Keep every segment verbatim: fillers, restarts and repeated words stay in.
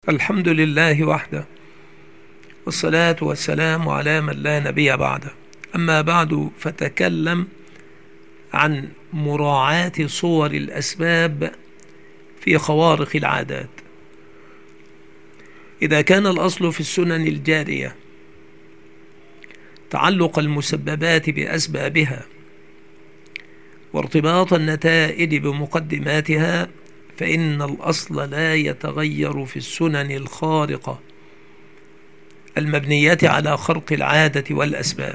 الحمد لله وحده، والصلاة والسلام على من لا نبي بعده. أما بعد، فتكلم عن مراعاة صور الأسباب في خوارق العادات. إذا كان الأصل في السنن الجارية تعلق المسببات بأسبابها وارتباط النتائج بمقدماتها، فإن الأصل لا يتغير في السنن الخارقة المبنية على خرق العادة والأسباب،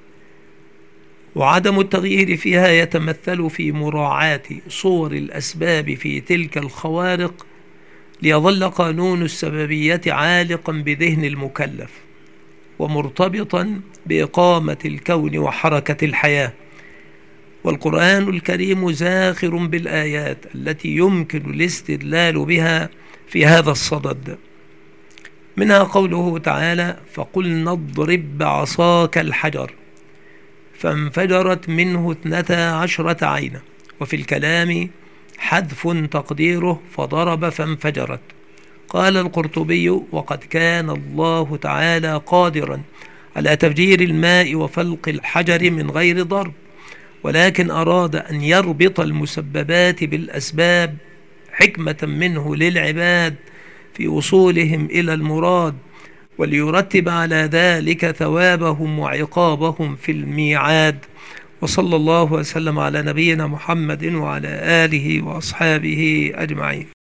وعدم التغيير فيها يتمثل في مراعاة صور الأسباب في تلك الخوارق ليظل قانون السببية عالقا بذهن المكلف ومرتبطا بإقامة الكون وحركة الحياة. والقرآن الكريم زاخر بالآيات التي يمكن الاستدلال بها في هذا الصدد، منها قوله تعالى: فقلنا اضرب بعصاك الحجر فانفجرت منه اثنتا عشرة عينا. وفي الكلام حذف تقديره فضرب فانفجرت. قال القرطبي: وقد كان الله تعالى قادرا على تفجير الماء وفلق الحجر من غير ضرب، ولكن أراد أن يربط المسببات بالأسباب حكمة منه للعباد في وصولهم إلى المراد، وليرتب على ذلك ثوابهم وعقابهم في الميعاد. وصلى الله وسلم على نبينا محمد وعلى آله وأصحابه أجمعين.